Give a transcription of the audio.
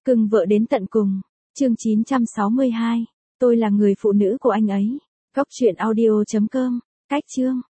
Cưng vợ đến tận cùng. Chương 962. Tôi là người phụ nữ của anh ấy. Góc truyện audio.com. Cách chương.